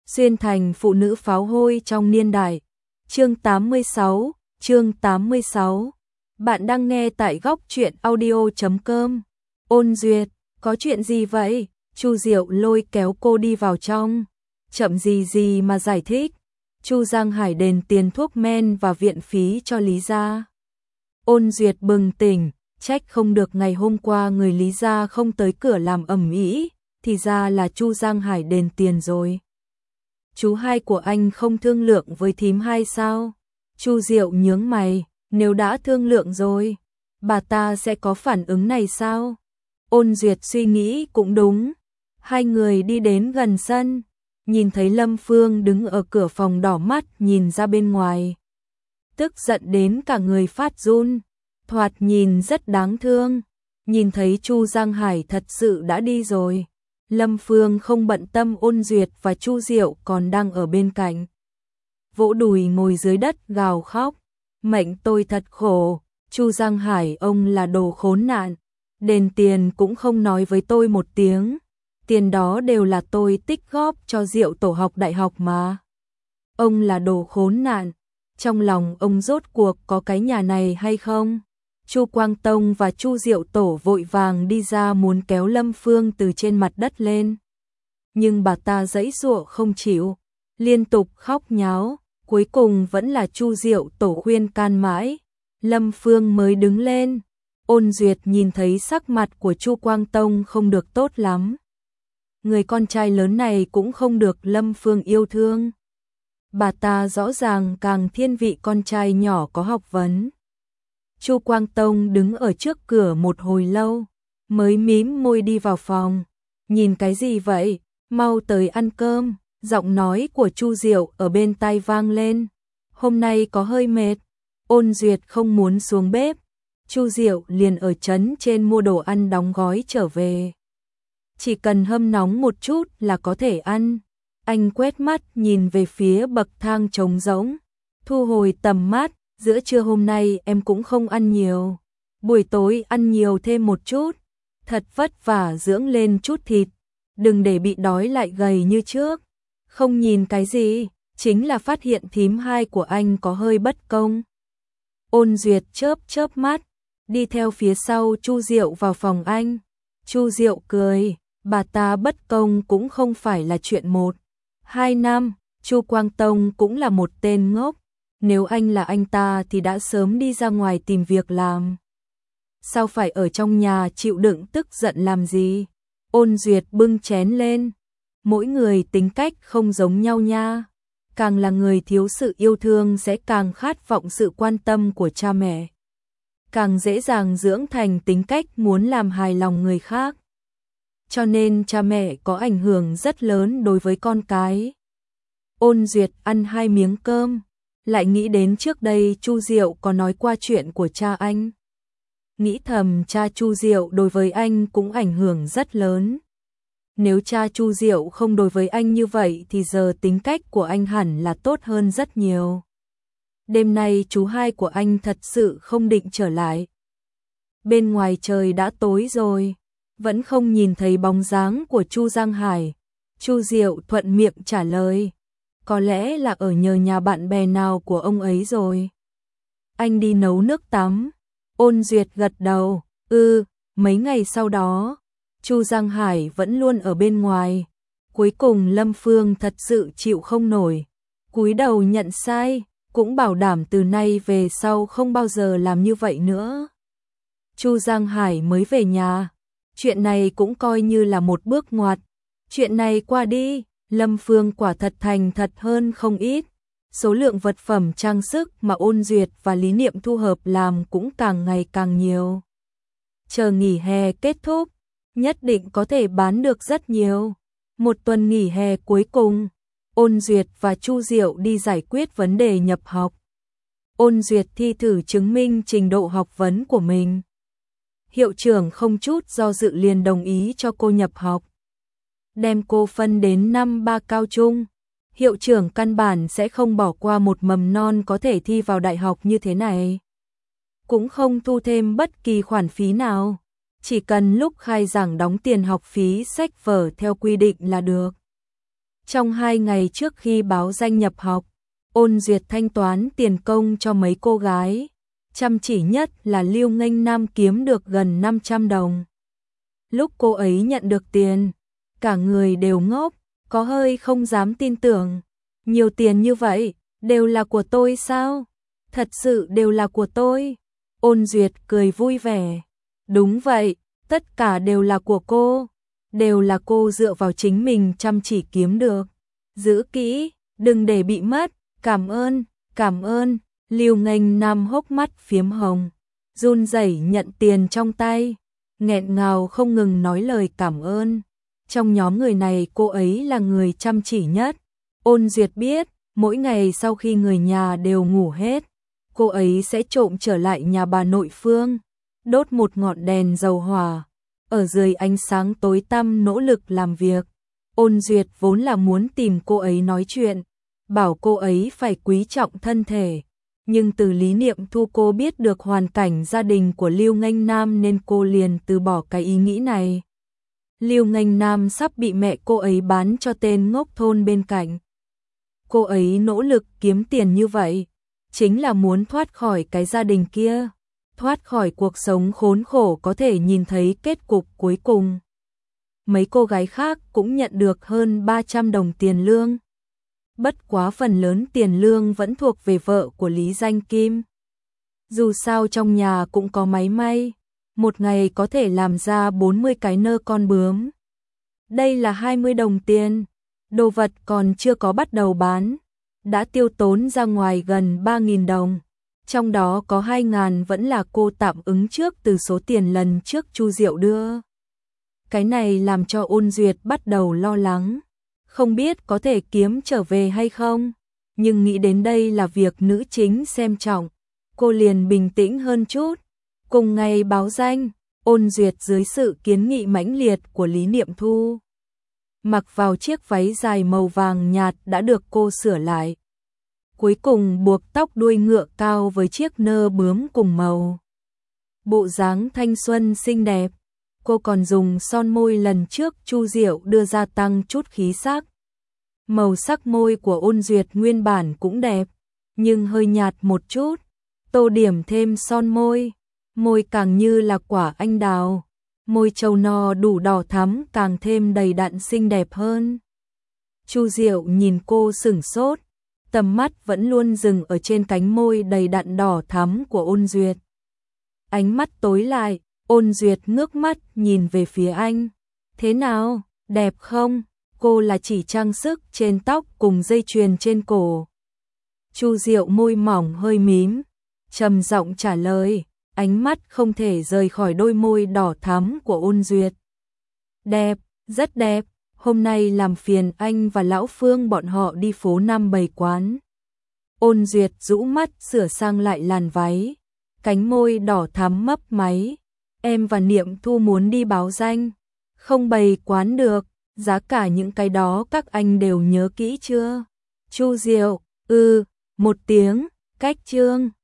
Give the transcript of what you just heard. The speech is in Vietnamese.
Xuyên thành phụ nữ pháo hôi trong niên đại. Chương 86. Bạn đang nghe tại góc truyện audio.com. Ôn Duyệt, có chuyện gì vậy? Chu Diệu lôi kéo cô đi vào trong. Chậm gì mà giải thích. Chu Giang Hải đền tiền thuốc men và viện phí cho Lý gia. Ôn Duyệt bừng tỉnh, trách không được ngày hôm qua người Lý gia không tới cửa làm ầm ĩ, thì ra là Chu Giang Hải đền tiền rồi. Chú hai của anh không thương lượng với thím hai sao? Chu Diệu nhướng mày, nếu đã thương lượng rồi, bà ta sẽ có phản ứng này sao? Ôn Duyệt suy nghĩ cũng đúng. Hai người đi đến gần sân, nhìn thấy Lâm Phương đứng ở cửa phòng đỏ mắt nhìn ra bên ngoài. Tức giận đến cả người phát run, thoạt nhìn rất đáng thương. Nhìn thấy Chu Giang Hải thật sự đã đi rồi, Lâm Phương không bận tâm Ôn Duyệt và Chu Diệu còn đang ở bên cạnh. Vỗ đùi ngồi dưới đất gào khóc, mệnh tôi thật khổ, Chu Giang Hải ông là đồ khốn nạn, đền tiền cũng không nói với tôi một tiếng, tiền đó đều là tôi tích góp cho Diệu tổ học đại học mà. Ông là đồ khốn nạn, trong lòng ông rốt cuộc có cái nhà này hay không? Chu Quang Tông và Chu Diệu tổ vội vàng đi ra muốn kéo Lâm Phương từ trên mặt đất lên. Nhưng bà ta giãy giụa không chịu, liên tục khóc nháo, cuối cùng vẫn là Chu Diệu tổ khuyên can mãi, Lâm Phương mới đứng lên. Ôn Duyệt nhìn thấy sắc mặt của Chu Quang Tông không được tốt lắm. Người con trai lớn này cũng không được Lâm Phương yêu thương. Bà ta rõ ràng càng thiên vị con trai nhỏ có học vấn. Chu Quang Tông đứng ở trước cửa một hồi lâu, mới mím môi đi vào phòng. Nhìn cái gì vậy? Mau tới ăn cơm. Giọng nói của Chu Diệu ở bên tai vang lên. Hôm nay có hơi mệt. Ôn Duyệt không muốn xuống bếp. Chu Diệu liền ở trấn trên mua đồ ăn đóng gói trở về. Chỉ cần hâm nóng một chút là có thể ăn. Anh quét mắt nhìn về phía bậc thang trống rỗng, thu hồi tầm mắt. Giữa trưa hôm nay em cũng không ăn nhiều, buổi tối ăn nhiều thêm một chút, thật vất vả dưỡng lên chút thịt, đừng để bị đói lại gầy như trước. Không nhìn cái gì, chính là phát hiện thím hai của anh có hơi bất công. Ôn Duyệt chớp mắt, đi theo phía sau Chu Diệu vào phòng anh. Chu Diệu cười, bà ta bất công cũng không phải là chuyện 1-2 năm, Chu Quang Tông cũng là một tên ngốc. Nếu anh là anh ta thì đã sớm đi ra ngoài tìm việc làm. Sao phải ở trong nhà chịu đựng tức giận làm gì? Ôn Duyệt bưng chén lên. Mỗi người tính cách không giống nhau nha. Càng là người thiếu sự yêu thương sẽ càng khát vọng sự quan tâm của cha mẹ. Càng dễ dàng dưỡng thành tính cách muốn làm hài lòng người khác. Cho nên cha mẹ có ảnh hưởng rất lớn đối với con cái. Ôn Duyệt ăn 2 miếng cơm. Lại nghĩ đến trước đây Chu Diệu có nói qua chuyện của cha anh. Nghĩ thầm cha Chu Diệu đối với anh cũng ảnh hưởng rất lớn. Nếu cha Chu Diệu không đối với anh như vậy thì giờ tính cách của anh hẳn là tốt hơn rất nhiều. Đêm nay chú hai của anh thật sự không định trở lại. Bên ngoài trời đã tối rồi, vẫn không nhìn thấy bóng dáng của Chu Giang Hải. Chu Diệu thuận miệng trả lời. Có lẽ là ở nhờ nhà bạn bè nào của ông ấy rồi. Anh đi nấu nước tắm. Ôn Duyệt gật đầu. Mấy ngày sau đó, Chu Giang Hải vẫn luôn ở bên ngoài. Cuối cùng Lâm Phương thật sự chịu không nổi. Cúi đầu nhận sai, cũng bảo đảm từ nay về sau không bao giờ làm như vậy nữa. Chu Giang Hải mới về nhà. Chuyện này cũng coi như là một bước ngoặt. Chuyện này qua đi. Lâm Phương quả thật thành thật hơn không ít, số lượng vật phẩm trang sức mà Ôn Duyệt và Lý Niệm thu hợp làm cũng càng ngày càng nhiều. Chờ nghỉ hè kết thúc, nhất định có thể bán được rất nhiều. Một tuần nghỉ hè cuối cùng, Ôn Duyệt và Chu Diệu đi giải quyết vấn đề nhập học. Ôn Duyệt thi thử chứng minh trình độ học vấn của mình. Hiệu trưởng không chút do dự liền đồng ý cho cô nhập học. Đem cô phân đến năm 3 cao trung. Hiệu trưởng căn bản sẽ không bỏ qua một mầm non có thể thi vào đại học như thế này. Cũng không thu thêm bất kỳ khoản phí nào. Chỉ cần lúc khai giảng đóng tiền học phí sách vở theo quy định là được. Trong 2 ngày trước khi báo danh nhập học, Ôn Duyệt thanh toán tiền công cho mấy cô gái. Chăm chỉ nhất là Lưu Nghênh Nam kiếm được gần 500 đồng. Lúc cô ấy nhận được tiền, cả người đều ngốc, có hơi không dám tin tưởng. Nhiều tiền như vậy, đều là của tôi sao? Thật sự đều là của tôi. Ôn Duyệt cười vui vẻ. Đúng vậy, tất cả đều là của cô. Đều là cô dựa vào chính mình chăm chỉ kiếm được. Giữ kỹ, đừng để bị mất. Cảm ơn, cảm ơn. Lưu Nghênh Nam hốc mắt phiếm hồng, run rẩy nhận tiền trong tay, nghẹn ngào không ngừng nói lời cảm ơn. Trong nhóm người này cô ấy là người chăm chỉ nhất. Ôn Duyệt biết, mỗi ngày sau khi người nhà đều ngủ hết, cô ấy sẽ trộm trở lại nhà bà nội Phương, đốt một ngọn đèn dầu hỏa, ở dưới ánh sáng tối tăm nỗ lực làm việc. Ôn Duyệt vốn là muốn tìm cô ấy nói chuyện, bảo cô ấy phải quý trọng thân thể. Nhưng từ Lý Niệm Thu cô biết được hoàn cảnh gia đình của Lưu Nghênh Nam nên cô liền từ bỏ cái ý nghĩ này. Lưu Nghênh Nam sắp bị mẹ cô ấy bán cho tên ngốc thôn bên cạnh. Cô ấy nỗ lực kiếm tiền như vậy, chính là muốn thoát khỏi cái gia đình kia, thoát khỏi cuộc sống khốn khổ có thể nhìn thấy kết cục cuối cùng. Mấy cô gái khác cũng nhận được hơn 300 đồng tiền lương. Bất quá phần lớn tiền lương vẫn thuộc về vợ của Lý Danh Kim. Dù sao trong nhà cũng có máy may, một ngày có thể làm ra 40 cái nơ con bướm. Đây là 20 đồng tiền, đồ vật còn chưa có bắt đầu bán, đã tiêu tốn ra ngoài gần 3.000 đồng. Trong đó có 2.000 vẫn là cô tạm ứng trước từ số tiền lần trước Chu Diệu đưa. Cái này làm cho Ôn Duyệt bắt đầu lo lắng. Không biết có thể kiếm trở về hay không, nhưng nghĩ đến đây là việc nữ chính xem trọng, cô liền bình tĩnh hơn chút. Cùng ngày báo danh, Ôn Duyệt dưới sự kiến nghị mãnh liệt của Lý Niệm Thu, mặc vào chiếc váy dài màu vàng nhạt đã được cô sửa lại. Cuối cùng buộc tóc đuôi ngựa cao với chiếc nơ bướm cùng màu. Bộ dáng thanh xuân xinh đẹp. Cô còn dùng son môi lần trước Chu Diệu đưa ra tăng chút khí sắc. Màu sắc môi của Ôn Duyệt nguyên bản cũng đẹp, nhưng hơi nhạt một chút. Tô điểm thêm son môi, môi càng như là quả anh đào. Môi trâu no đủ đỏ thắm càng thêm đầy đặn xinh đẹp hơn. Chu Diệu nhìn cô sửng sốt, tầm mắt vẫn luôn dừng ở trên cánh môi đầy đặn đỏ thắm của Ôn Duyệt. Ánh mắt tối lại, Ôn Duyệt ngước mắt nhìn về phía anh. Thế nào, đẹp không? Cô là chỉ trang sức trên tóc cùng dây chuyền trên cổ. Chu Diệu môi mỏng hơi mím, trầm giọng trả lời, ánh mắt không thể rời khỏi đôi môi đỏ thắm của Ôn Duyệt. Đẹp, rất đẹp, hôm nay làm phiền anh và lão Phương bọn họ đi phố Nam bày quán. Ôn Duyệt rũ mắt sửa sang lại làn váy, cánh môi đỏ thắm mấp máy. Em và Niệm Thu muốn đi báo danh, không bày quán được, giá cả những cái đó các anh đều nhớ kỹ chưa? Chu Diệu, một tiếng, cách chương.